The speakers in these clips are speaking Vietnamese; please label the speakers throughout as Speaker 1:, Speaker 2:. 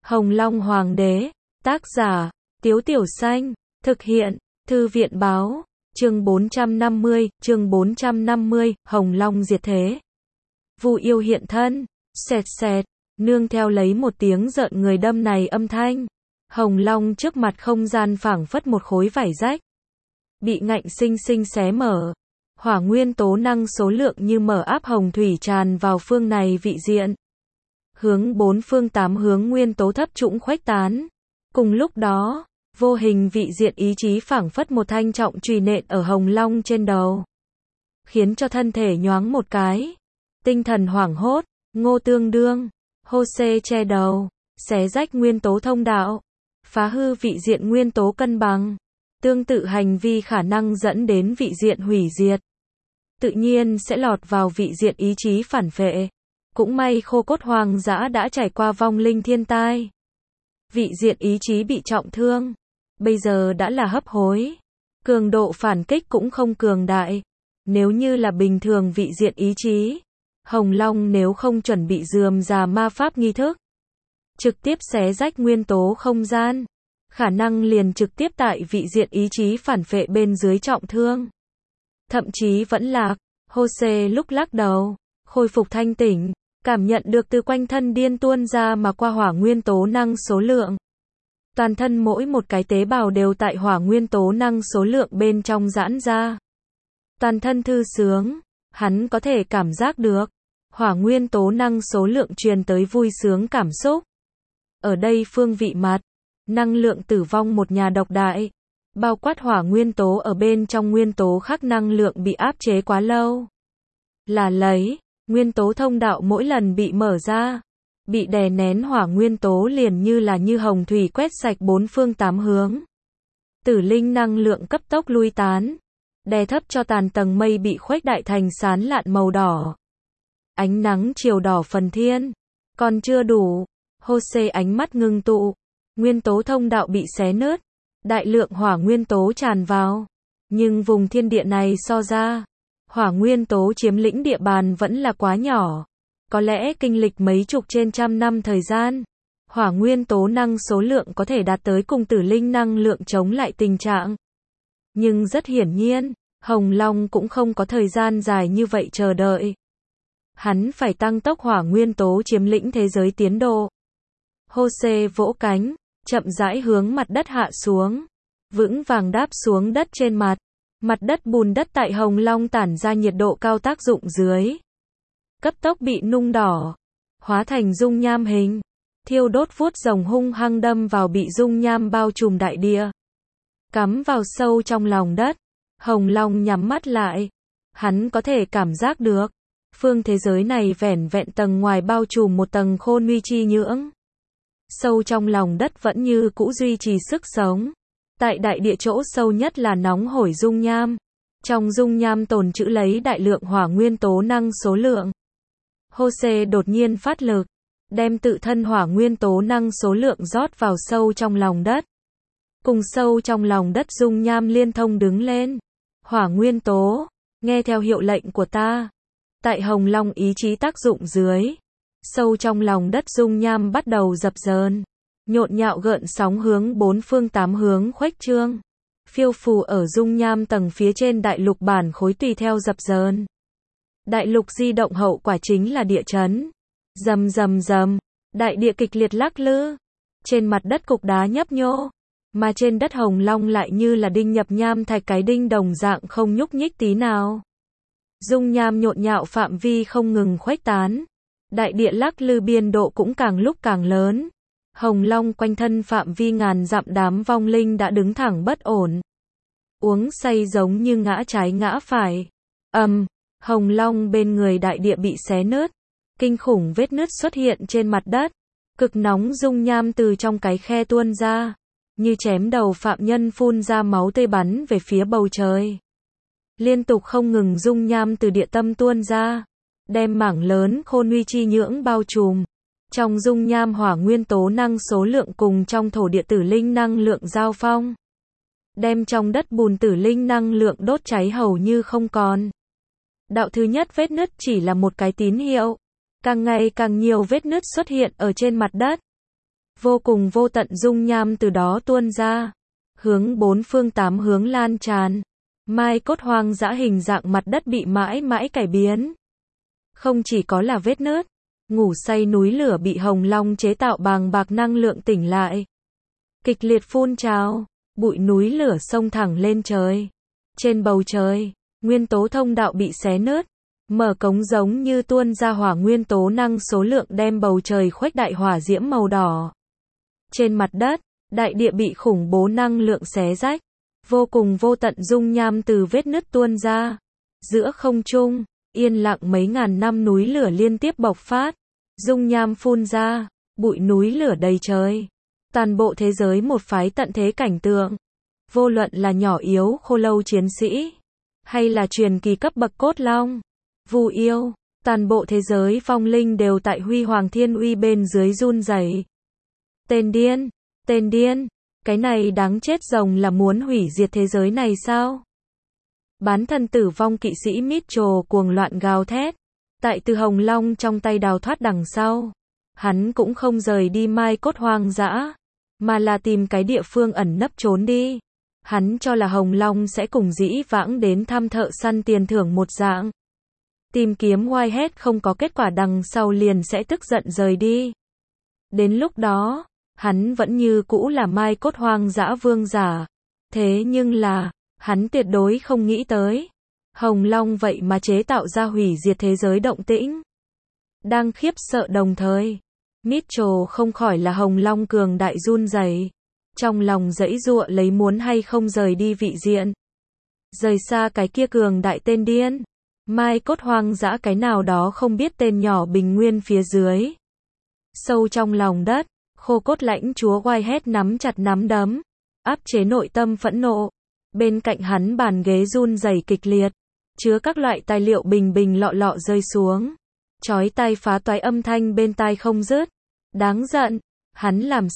Speaker 1: Hồng Long Hoàng đế, tác giả, Tiếu Tiểu Xanh, thực hiện, Thư viện báo, chương 450, Hồng Long diệt thế. Vu yêu hiện thân, xẹt xẹt, nương theo lấy một tiếng rợn người đâm này âm thanh. Hồng Long trước mặt không gian phảng phất một khối vải rách, bị ngạnh sinh sinh xé mở. Hỏa nguyên tố năng số lượng như mở áp hồng thủy tràn vào phương này vị diện. Hướng bốn phương tám hướng nguyên tố thấp trũng khuếch tán. Cùng lúc đó, vô hình vị diện ý chí phảng phất một thanh trọng chùy nện ở Hồng Long trên đầu, khiến cho thân thể nhoáng một cái. Tinh thần hoảng hốt, Ngô Tương Đương, hô xê che đầu, xé rách nguyên tố thông đạo, phá hư vị diện nguyên tố cân bằng. Tương tự hành vi khả năng dẫn đến vị diện hủy diệt, tự nhiên sẽ lọt vào vị diện ý chí phản phệ. Cũng may khô cốt hoang dã đã trải qua vong linh thiên tai. Vị diện ý chí bị trọng thương, bây giờ đã là hấp hối. Cường độ phản kích cũng không cường đại. Nếu như là bình thường vị diện ý chí, Hồng Long nếu không chuẩn bị rườm rà ma pháp nghi thức, trực tiếp xé rách nguyên tố không gian, khả năng liền trực tiếp tại vị diện ý chí phản phệ bên dưới trọng thương. Thậm chí vẫn lạc. Jose lúc lắc đầu, khôi phục thanh tỉnh, cảm nhận được từ quanh thân điên tuôn ra mà qua hỏa nguyên tố năng số lượng. Toàn thân mỗi một cái tế bào đều tại hỏa nguyên tố năng số lượng bên trong giãn ra. Toàn thân thư sướng, hắn có thể cảm giác được hỏa nguyên tố năng số lượng truyền tới vui sướng cảm xúc. Ở đây phương vị mặt, năng lượng tử vong một nhà độc đại, bao quát hỏa nguyên tố ở bên trong nguyên tố khác năng lượng bị áp chế quá lâu. Là lấy, nguyên tố thông đạo mỗi lần bị mở ra, bị đè nén hỏa nguyên tố liền như là như hồng thủy quét sạch bốn phương tám hướng. Tử linh năng lượng cấp tốc lui tán, đè thấp cho tàn tầng mây bị khuếch đại thành sán lạn màu đỏ. Ánh nắng chiều đỏ phần thiên, còn chưa đủ. Jose ánh mắt ngưng tụ, nguyên tố thông đạo bị xé nứt, đại lượng hỏa nguyên tố tràn vào. Nhưng vùng thiên địa này so ra, hỏa nguyên tố chiếm lĩnh địa bàn vẫn là quá nhỏ. Có lẽ kinh lịch mấy chục trên trăm năm thời gian, hỏa nguyên tố năng số lượng có thể đạt tới cùng tử linh năng lượng chống lại tình trạng. Nhưng rất hiển nhiên, Hồng Long cũng không có thời gian dài như vậy chờ đợi. Hắn phải tăng tốc hỏa nguyên tố chiếm lĩnh thế giới tiến độ. Jose vỗ cánh, chậm rãi hướng mặt đất hạ xuống, vững vàng đáp xuống đất trên mặt. Mặt đất bùn đất tại Hồng Long tản ra nhiệt độ cao tác dụng dưới, cấp tốc bị nung đỏ, hóa thành dung nham hình, thiêu đốt vuốt rồng hung hăng đâm vào bị dung nham bao trùm đại địa, cắm vào sâu trong lòng đất. Hồng Long nhắm mắt lại, hắn có thể cảm giác được, phương thế giới này vẻn vẹn tầng ngoài bao trùm một tầng khôn nguy chi nhưỡng. Sâu trong lòng đất vẫn như cũ duy trì sức sống. Tại đại địa chỗ sâu nhất là nóng hổi dung nham. Trong dung nham tồn trữ lấy đại lượng hỏa nguyên tố năng số lượng. Jose đột nhiên phát lực, đem tự thân hỏa nguyên tố năng số lượng rót vào sâu trong lòng đất. Cùng sâu trong lòng đất dung nham liên thông đứng lên. Hỏa nguyên tố, nghe theo hiệu lệnh của ta. Tại Hồng Long ý chí tác dụng dưới, sâu trong lòng đất dung nham bắt đầu dập dờn, nhộn nhạo gợn sóng hướng bốn phương tám hướng khuếch trương, phiêu phù ở dung nham tầng phía trên đại lục bản khối tùy theo dập dờn. Đại lục di động hậu quả chính là địa chấn. Rầm rầm rầm, đại địa kịch liệt lắc lư, trên mặt đất cục đá nhấp nhô, mà trên đất Hồng Long lại như là đinh nhập nham thạch cái đinh đồng dạng không nhúc nhích tí nào. Dung nham nhộn nhạo phạm vi không ngừng khuếch tán, đại địa lắc lư biên độ cũng càng lúc càng lớn. Hồng Long quanh thân phạm vi ngàn dặm đám vong linh đã đứng thẳng bất ổn, uống say giống như ngã trái ngã phải. Hồng Long bên người đại địa bị xé nứt, kinh khủng vết nứt xuất hiện trên mặt đất, cực nóng dung nham từ trong cái khe tuôn ra, như chém đầu phạm nhân phun ra máu tươi bắn về phía bầu trời. Liên tục không ngừng dung nham từ địa tâm tuôn ra, đem mảng lớn khôn nguy chi nhưỡng bao trùm. Trong dung nham hỏa nguyên tố năng số lượng cùng trong thổ địa tử linh năng lượng giao phong, đem trong đất bùn tử linh năng lượng đốt cháy hầu như không còn. Đạo thứ nhất vết nứt chỉ là một cái tín hiệu, càng ngày càng nhiều vết nứt xuất hiện ở trên mặt đất. Vô cùng vô tận dung nham từ đó tuôn ra, hướng bốn phương tám hướng lan tràn. Mai cốt hoang dã hình dạng mặt đất bị mãi mãi cải biến. Không chỉ có là vết nứt, ngủ say núi lửa bị Hồng Long chế tạo bàng bạc năng lượng tỉnh lại. Kịch liệt phun trào, bụi núi lửa xông thẳng lên trời. Trên bầu trời, nguyên tố thông đạo bị xé nứt, mở cống giống như tuôn ra hỏa nguyên tố năng số lượng đem bầu trời khuếch đại hỏa diễm màu đỏ. Trên mặt đất, đại địa bị khủng bố năng lượng xé rách, vô cùng vô tận dung nham từ vết nứt tuôn ra. Giữa không trung, yên lặng mấy ngàn năm núi lửa liên tiếp bộc phát, dung nham phun ra, bụi núi lửa đầy trời. Toàn bộ thế giới một phái tận thế cảnh tượng. Vô luận là nhỏ yếu khô lâu chiến sĩ, hay là truyền kỳ cấp bậc cốt long, Vu yêu, toàn bộ thế giới vong linh đều tại huy hoàng thiên uy bên dưới run rẩy. Tên điên, cái này đáng chết rồng là muốn hủy diệt thế giới này sao? Bán thân tử vong kỵ sĩ Mitchell cuồng loạn gào thét, tại từ Hồng Long trong tay đào thoát đằng sau. Hắn cũng không rời đi mai cốt hoang dã, mà là tìm cái địa phương ẩn nấp trốn đi. Hắn cho là Hồng Long sẽ cùng dĩ vãng đến thăm thợ săn tiền thưởng một dạng. Tìm kiếm Whitehead không có kết quả đằng sau liền sẽ tức giận rời đi. Đến lúc đó, hắn vẫn như cũ là mai cốt hoang dã vương giả. Thế nhưng là, hắn tuyệt đối không nghĩ tới. Hồng Long vậy mà chế tạo ra hủy diệt thế giới động tĩnh. Đang khiếp sợ đồng thời, Mitchell không khỏi là Hồng Long cường đại run rẩy, trong lòng giãy giụa lấy muốn hay không rời đi vị diện. Rời xa cái kia cường đại tên điên. Mai cốt hoang dã cái nào đó không biết tên nhỏ bình nguyên phía dưới. Sâu trong lòng đất, khô cốt lãnh chúa Whitehead nắm chặt nắm đấm, áp chế nội tâm phẫn nộ. Bên cạnh hắn bàn ghế run rẩy kịch liệt, chứa các loại tài liệu bình bình lọ lọ rơi xuống. Chói tai phá toái âm thanh bên tai không dứt. Đáng giận, hắn làm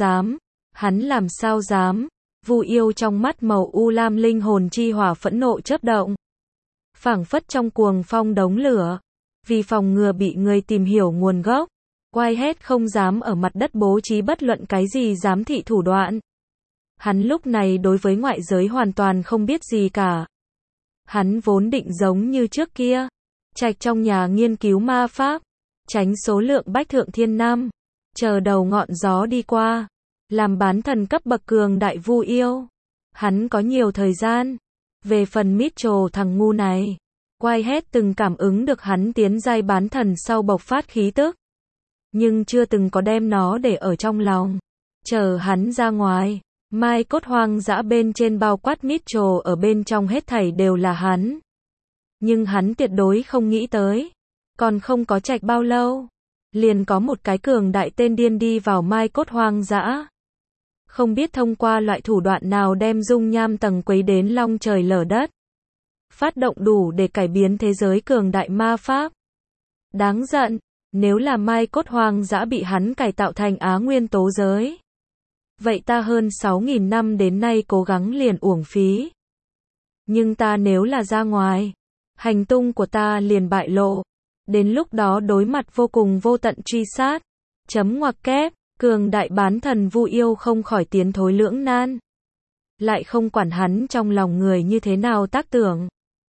Speaker 1: sao dám. Vu yêu trong mắt màu u lam linh hồn chi hỏa phẫn nộ chớp động. Phảng phất trong cuồng phong đống lửa. Vì phòng ngừa bị người tìm hiểu nguồn gốc, Whitehead không dám ở mặt đất bố trí bất luận cái gì giám thị thủ đoạn. Hắn lúc này đối với ngoại giới hoàn toàn không biết gì cả. Hắn vốn định giống như trước kia, trạch trong nhà nghiên cứu ma pháp, tránh số lượng bách thượng thiên nam, chờ đầu ngọn gió đi qua, làm bán thần cấp bậc cường đại vu yêu. Hắn có nhiều thời gian. Về phần Mitchell thằng ngu này, Whitehead từng cảm ứng được hắn tiến giai bán thần sau bộc phát khí tức, nhưng chưa từng có đem nó để ở trong lòng. Chờ hắn ra ngoài, mai cốt hoang dã bên trên bao quát Mitchell ở bên trong hết thảy đều là hắn. Nhưng hắn tuyệt đối không nghĩ tới, còn không có trạch bao lâu, liền có một cái cường đại tên điên đi vào mai cốt hoang dã. Không biết thông qua loại thủ đoạn nào đem dung nham tầng quấy đến long trời lở đất. Phát động đủ để cải biến thế giới cường đại ma pháp. Đáng giận, nếu là mai cốt hoang dã bị hắn cải tạo thành Á nguyên tố giới, vậy ta hơn 6.000 năm đến nay cố gắng liền uổng phí. Nhưng ta nếu là ra ngoài, hành tung của ta liền bại lộ. Đến lúc đó đối mặt vô cùng vô tận truy sát. Chấm ngoặc kép, cường đại bán thần vu yêu không khỏi tiến thối lưỡng nan. Lại không quản hắn trong lòng người như thế nào tác tưởng.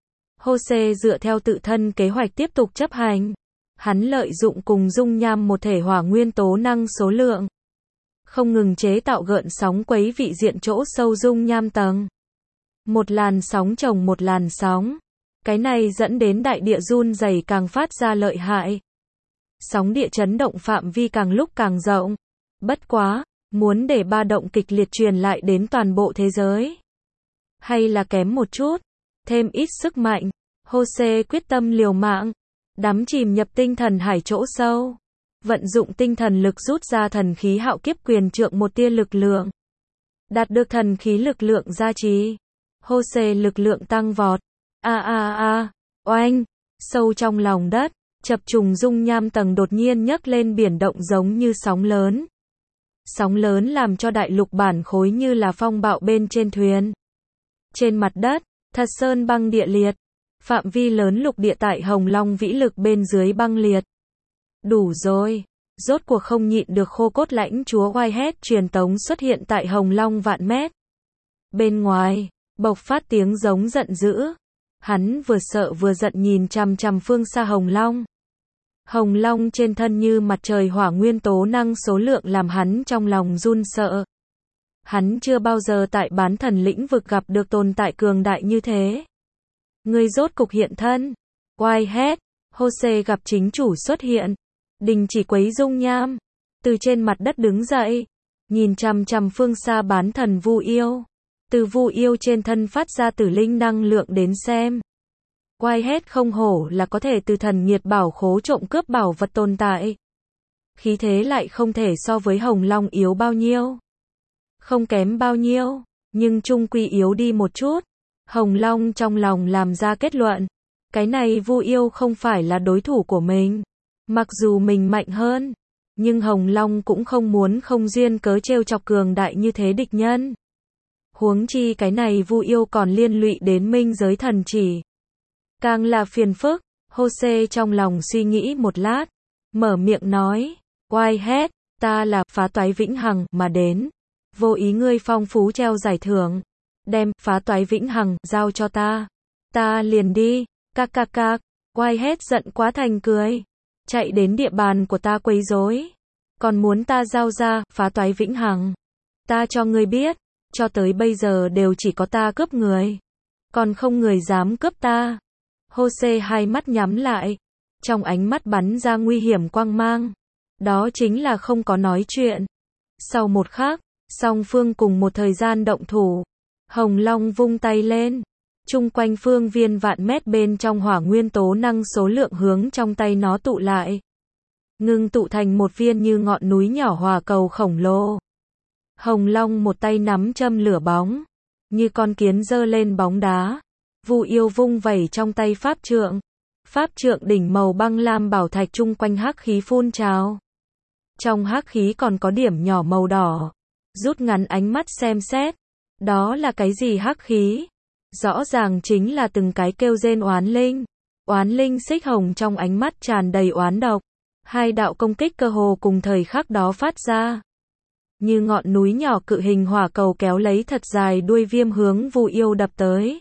Speaker 1: Jose dựa theo tự thân kế hoạch tiếp tục chấp hành. Hắn lợi dụng cùng dung nham một thể hỏa nguyên tố năng số lượng, không ngừng chế tạo gợn sóng quấy vị diện chỗ sâu dung nham tầng. Một làn sóng chồng một làn sóng. Cái này dẫn đến đại địa run rẩy càng phát ra lợi hại. Sóng địa chấn động phạm vi càng lúc càng rộng. Bất quá, muốn để ba động kịch liệt truyền lại đến toàn bộ thế giới, hay là kém một chút, thêm ít sức mạnh. Jose quyết tâm liều mạng, đắm chìm nhập tinh thần hải chỗ sâu, vận dụng tinh thần lực rút ra thần khí hạo kiếp quyền trượng một tia lực lượng. Đạt được thần khí lực lượng gia trì, Jose lực lượng tăng vọt. Oanh, sâu trong lòng đất, chập trùng dung nham tầng đột nhiên nhấc lên biển động giống như sóng lớn. Sóng lớn làm cho đại lục bản khối như là phong bạo bên trên thuyền. Trên mặt đất, thật sơn băng địa liệt. Phạm vi lớn lục địa tại Hồng Long vĩ lực bên dưới băng liệt. Đủ rồi. Rốt cuộc không nhịn được khô cốt lãnh chúa Whitehead truyền tống xuất hiện tại Hồng Long vạn mét. Bên ngoài, bộc phát tiếng giống giận dữ. Hắn vừa sợ vừa giận nhìn chằm chằm phương xa Hồng Long. Hồng Long trên thân như mặt trời hỏa nguyên tố năng số lượng làm hắn trong lòng run sợ. Hắn chưa bao giờ tại bán thần lĩnh vực gặp được tồn tại cường đại như thế. Ngươi rốt cục hiện thân. Whitehead, Jose gặp chính chủ xuất hiện. Đình chỉ quấy dung nham. Từ trên mặt đất đứng dậy. Nhìn chằm chằm phương xa bán thần Vu Yêu. Từ Vu Yêu trên thân phát ra tử linh năng lượng đến xem. Whitehead không hổ là có thể từ thần nhiệt bảo khố trộm cướp bảo vật tồn tại. Khí thế lại không thể so với Hồng Long yếu bao nhiêu. Không kém bao nhiêu, nhưng chung quy yếu đi một chút. Hồng Long trong lòng làm ra kết luận. Cái này Vu Yêu không phải là đối thủ của mình. Mặc dù mình mạnh hơn, nhưng Hồng Long cũng không muốn không duyên cớ trêu chọc cường đại như thế địch nhân. Huống chi cái này Vu Yêu còn liên lụy đến minh giới thần chỉ. Càng là phiền phức. Jose trong lòng suy nghĩ một lát, mở miệng nói, Whitehead, ta là phá toái vĩnh hằng mà đến. Vô ý ngươi phong phú treo giải thưởng. Đem phá toái vĩnh hằng giao cho ta. Ta liền đi. Cạc cạc cạc. Whitehead giận quá thành cười. Chạy đến địa bàn của ta quấy rối. Còn muốn ta giao ra phá toái vĩnh hằng. Ta cho ngươi biết. Cho tới bây giờ đều chỉ có ta cướp người. Còn không người dám cướp ta. Jose hai mắt nhắm lại. Trong ánh mắt bắn ra nguy hiểm quang mang. Đó chính là không có nói chuyện. Sau một khắc, song phương cùng một thời gian động thủ. Hồng Long vung tay lên. Chung quanh phương viên vạn mét bên trong hỏa nguyên tố năng số lượng hướng trong tay nó tụ lại. Ngưng tụ thành một viên như ngọn núi nhỏ hỏa cầu khổng lồ. Hồng Long một tay nắm châm lửa bóng. Như con kiến giơ lên bóng đá. Vu Yêu vung vẩy trong tay pháp trượng. Pháp trượng đỉnh màu băng lam bảo thạch chung quanh hắc khí phun trào. Trong hắc khí còn có điểm nhỏ màu đỏ. Rút ngắn ánh mắt xem xét. Đó là cái gì hắc khí? Rõ ràng chính là từng cái kêu rên oán linh. Oán linh xích hồng trong ánh mắt tràn đầy oán độc. Hai đạo công kích cơ hồ cùng thời khắc đó phát ra. Như ngọn núi nhỏ cự hình hỏa cầu kéo lấy thật dài đuôi viêm hướng Vu Yêu đập tới.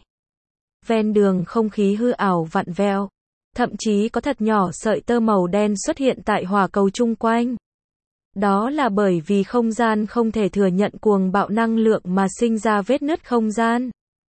Speaker 1: Ven đường không khí hư ảo vặn vẹo. Thậm chí có thật nhỏ sợi tơ màu đen xuất hiện tại hỏa cầu chung quanh. Đó là bởi vì không gian không thể thừa nhận cuồng bạo năng lượng mà sinh ra vết nứt không gian.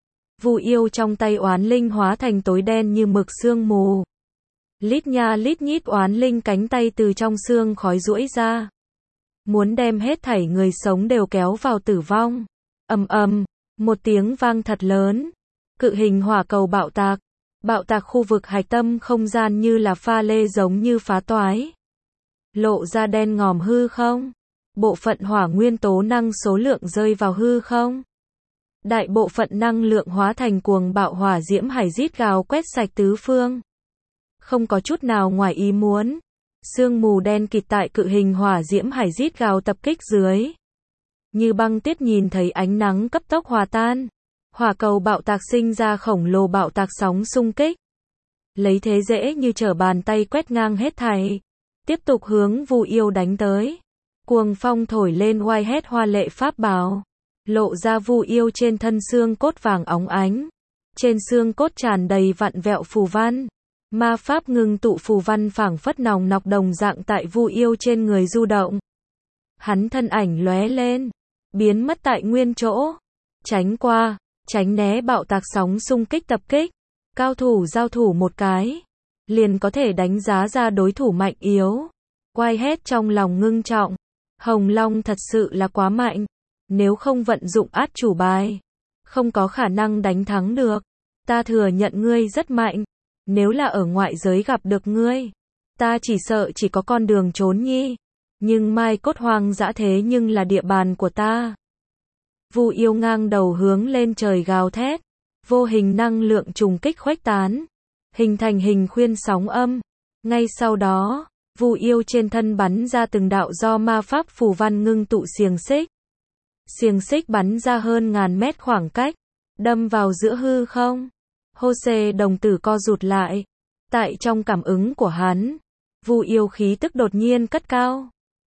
Speaker 1: Vu Yêu trong tay oán linh hóa thành tối đen như mực sương mù. Lít nha lít nhít oán linh cánh tay từ trong xương khói duỗi ra. Muốn đem hết thảy người sống đều kéo vào tử vong. Ầm ầm, một tiếng vang thật lớn. Cự hình hỏa cầu bạo tạc. Bạo tạc khu vực hạch tâm không gian như là pha lê giống như phá toái. Lộ ra đen ngòm hư không. Bộ phận hỏa nguyên tố năng số lượng rơi vào hư không. Đại bộ phận năng lượng hóa thành cuồng bạo hỏa diễm hải rít gào quét sạch tứ phương. Không có chút nào ngoài ý muốn. Sương mù đen kịt tại cự hình hỏa diễm hải rít gào tập kích dưới. Như băng tuyết nhìn thấy ánh nắng cấp tốc hòa tan. Hỏa cầu bạo tạc sinh ra khổng lồ bạo tạc sóng xung kích. Lấy thế dễ như trở bàn tay quét ngang hết thảy. Tiếp tục hướng Vu Yêu đánh tới. Cuồng phong thổi lên Whitehead hoa lệ pháp bào. Lộ ra Vu Yêu trên thân xương cốt vàng óng ánh. Trên xương cốt tràn đầy vặn vẹo phù văn. Ma pháp ngưng tụ phù văn phảng phất nòng nọc đồng dạng tại Vu Yêu trên người du động. Hắn thân ảnh lóe lên. Biến mất tại nguyên chỗ. Tránh qua. Tránh né bạo tạc sóng xung kích tập kích. Cao thủ giao thủ một cái. Liền có thể đánh giá ra đối thủ mạnh yếu. Whitehead trong lòng ngưng trọng. Hồng Long thật sự là quá mạnh. Nếu không vận dụng át chủ bài. Không có khả năng đánh thắng được. Ta thừa nhận ngươi rất mạnh. Nếu là ở ngoại giới gặp được ngươi. Ta chỉ sợ chỉ có con đường trốn nhi. Nhưng Mai Cốt hoang dã thế nhưng là địa bàn của ta. Vu Yêu ngang đầu hướng lên trời gào thét. Vô hình năng lượng trùng kích khuếch tán. Hình thành hình khuyên sóng âm. Ngay sau đó, Vu Yêu trên thân bắn ra từng đạo do ma pháp phù văn ngưng tụ xiềng xích. Xiềng xích bắn ra hơn ngàn mét khoảng cách. Đâm vào giữa hư không. Jose đồng tử co rụt lại. Tại trong cảm ứng của hắn, Vu Yêu khí tức đột nhiên cất cao.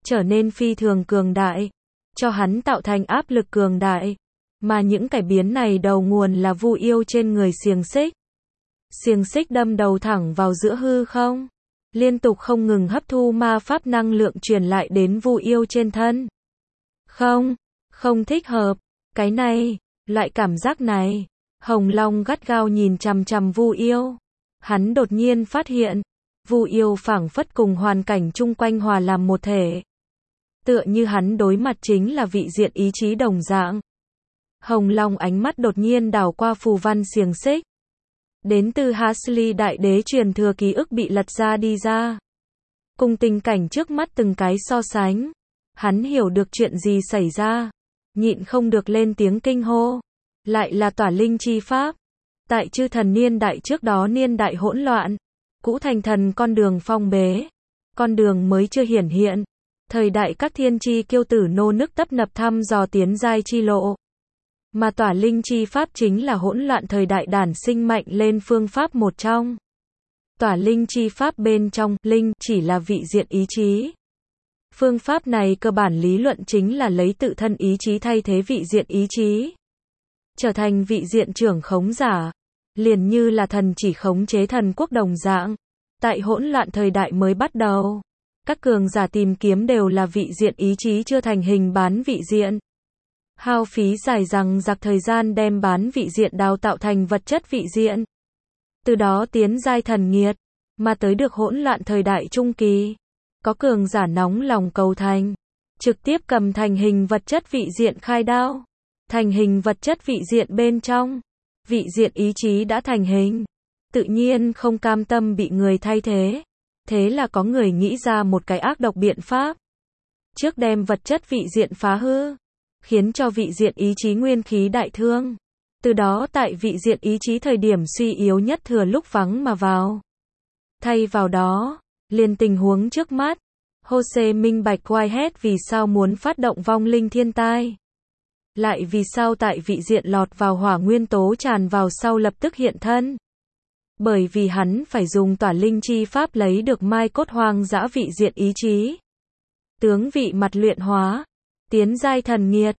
Speaker 1: trở nên phi thường cường đại, cho hắn tạo thành áp lực cường đại. Mà những cải biến này đầu nguồn là Vu Yêu trên người xiềng xích. Xiềng xích đâm đầu thẳng vào giữa hư không, liên tục không ngừng hấp thu ma pháp năng lượng truyền lại đến Vu Yêu trên thân. Không thích hợp, cái này, loại cảm giác này. Hồng Long gắt gao nhìn chằm chằm Vu Yêu. Hắn đột nhiên phát hiện, Vu Yêu phảng phất cùng hoàn cảnh chung quanh hòa làm một thể. Tựa như hắn đối mặt chính là vị diện ý chí đồng dạng. Hồng Long ánh mắt đột nhiên đảo qua phù văn xiềng xích. Đến từ Hasli đại đế truyền thừa ký ức bị lật ra đi ra. Cùng tình cảnh trước mắt từng cái so sánh. Hắn hiểu được chuyện gì xảy ra. Nhịn không được lên tiếng kinh hô. Lại là tỏa linh chi pháp. Tại chư thần niên đại trước đó niên đại hỗn loạn. Cũ thành thần con đường phong bế. Con đường mới chưa hiển hiện. Thời đại các thiên chi kiêu tử nô nức tấp nập thăm dò tiến giai chi lộ. Mà tỏa linh chi pháp chính là hỗn loạn thời đại đản sinh mạnh lên phương pháp một trong. Tỏa linh chi pháp bên trong, linh chỉ là vị diện ý chí. Phương pháp này cơ bản lý luận chính là lấy tự thân ý chí thay thế vị diện ý chí. Trở thành vị diện trưởng khống giả. Liền như là thần chỉ khống chế thần quốc đồng dạng. Tại hỗn loạn thời đại mới bắt đầu. Các cường giả tìm kiếm đều là vị diện ý chí chưa thành hình bán vị diện. Hao phí dài dằng dặc thời gian đem bán vị diện đào tạo thành vật chất vị diện. Từ đó tiến giai thần nghiệt, mà tới được hỗn loạn thời đại trung kỳ. Có cường giả nóng lòng cầu thành, trực tiếp cầm thành hình vật chất vị diện khai đao. Thành hình vật chất vị diện bên trong, vị diện ý chí đã thành hình. Tự nhiên không cam tâm bị người thay thế. Thế là có người nghĩ ra một cái ác độc biện pháp. Trước đem vật chất vị diện phá hư. Khiến cho vị diện ý chí nguyên khí đại thương. Từ đó tại vị diện ý chí thời điểm suy yếu nhất thừa lúc vắng mà vào. Thay vào đó, liền tình huống trước mắt, Jose minh bạch Whitehead vì sao muốn phát động vong linh thiên tai. Lại vì sao tại vị diện lọt vào hỏa nguyên tố tràn vào sau lập tức hiện thân. Bởi vì hắn phải dùng tỏa linh chi pháp lấy được mai cốt hoang dã vị diện ý chí. Tướng vị mặt luyện hóa. Tiến giai thần nghiệt,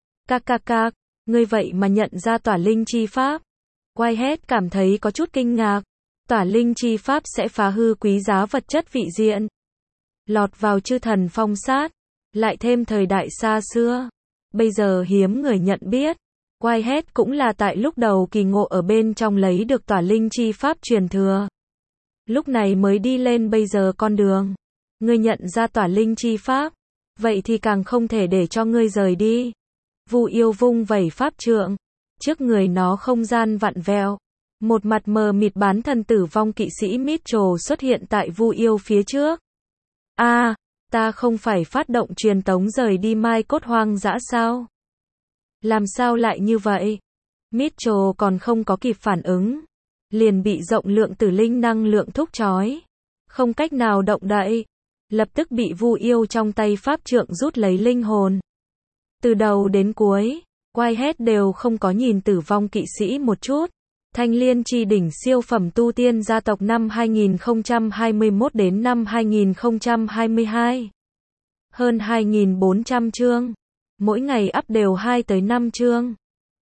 Speaker 1: ngươi vậy mà nhận ra tỏa linh chi pháp. Whitehead cảm thấy có chút kinh ngạc. Tỏa linh chi pháp sẽ phá hư quý giá vật chất vị diện. Lọt vào chư thần phong sát. Lại thêm thời đại xa xưa. Bây giờ hiếm người nhận biết. Whitehead cũng là tại lúc đầu kỳ ngộ ở bên trong lấy được tỏa linh chi pháp truyền thừa. Lúc này mới đi lên bây giờ con đường. Ngươi nhận ra tỏa linh chi pháp. Vậy thì càng không thể để cho ngươi rời đi. Vu Yêu vung vẩy pháp trượng. Trước người nó không gian vặn vẹo. Một mặt mờ mịt bán thần tử vong kỵ sĩ Mitchell xuất hiện tại Vu Yêu phía trước. Ta không phải phát động truyền tống rời đi mai cốt hoang dã sao? Làm sao lại như vậy? Mitchell còn không có kịp phản ứng. Liền bị rộng lượng tử linh năng lượng thúc trói. Không cách nào động đậy. Lập tức bị Vu Yêu trong tay pháp trượng rút lấy linh hồn. Từ đầu đến cuối, Whitehead đều không có nhìn tử vong kỵ sĩ một chút. Thanh Liên chi đỉnh siêu phẩm tu tiên gia tộc năm 2021 đến năm 2022. Hơn 2.400 chương. Mỗi ngày up đều 2 tới 5 chương.